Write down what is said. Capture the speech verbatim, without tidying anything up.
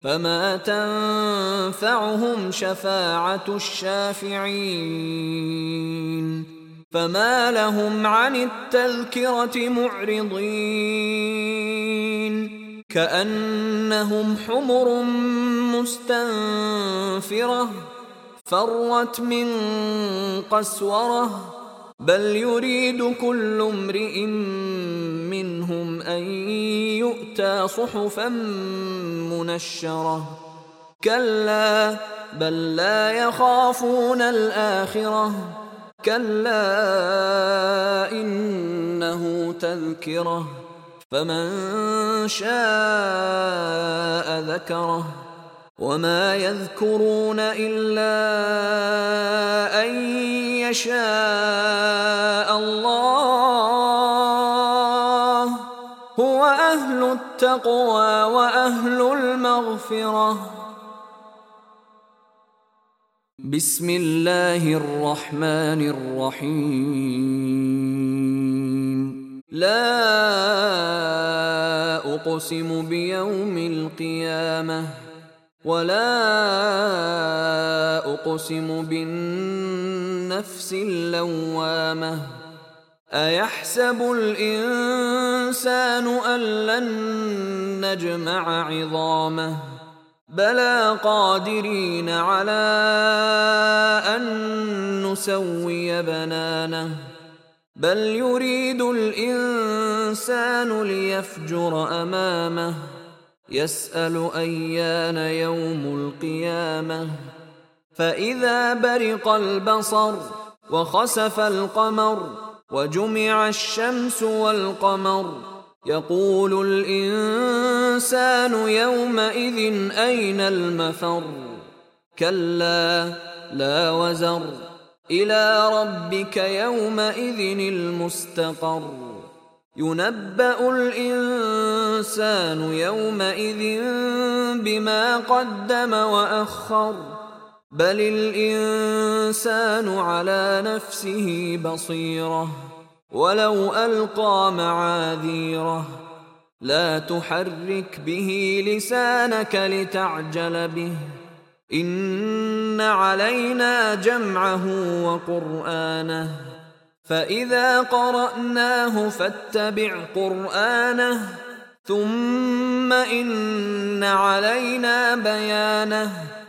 فما تنفعهم شفاعة الشافعين. فما لهم عن التذكرة معرضين كأنهم حمر مستنفرة فرت من قسورة بل يريد كل امرئ منهم أن يؤتى صحفا منشرة كلا بل لا يخافون الآخرة كلا إنه تذكرة فمن شاء ذكره وما يذكرون إلا أن يشاء الله هو أهل التقوى وأهل المغفرة. بسم الله الرحمن الرحيم. لا أقسم بيوم القيامة ولا أقسم بالنفس اللوامة أيحسب الإنسان أن لن نجمع عظامه بلى قادرين على أن نسوي بنانه بل يريد الإنسان ليفجر أمامه يسأل أيان يوم القيامة فإذا برق البصر وخسف القمر وجمع الشمس والقمر يقول الإنسان يومئذ أين المفر كلا لا وزر إلى ربك يومئذ المستقر ينبأ الإنسان يومئذ بما قدم وأخر بل الإنسان على نفسه بصيرة ولو ألقى معاذيره لا تحرك به لسانك لتعجل به إن علينا جمعه وقرآنه فإذا قرأناه فاتبع قرآنه ثم إن علينا بيانه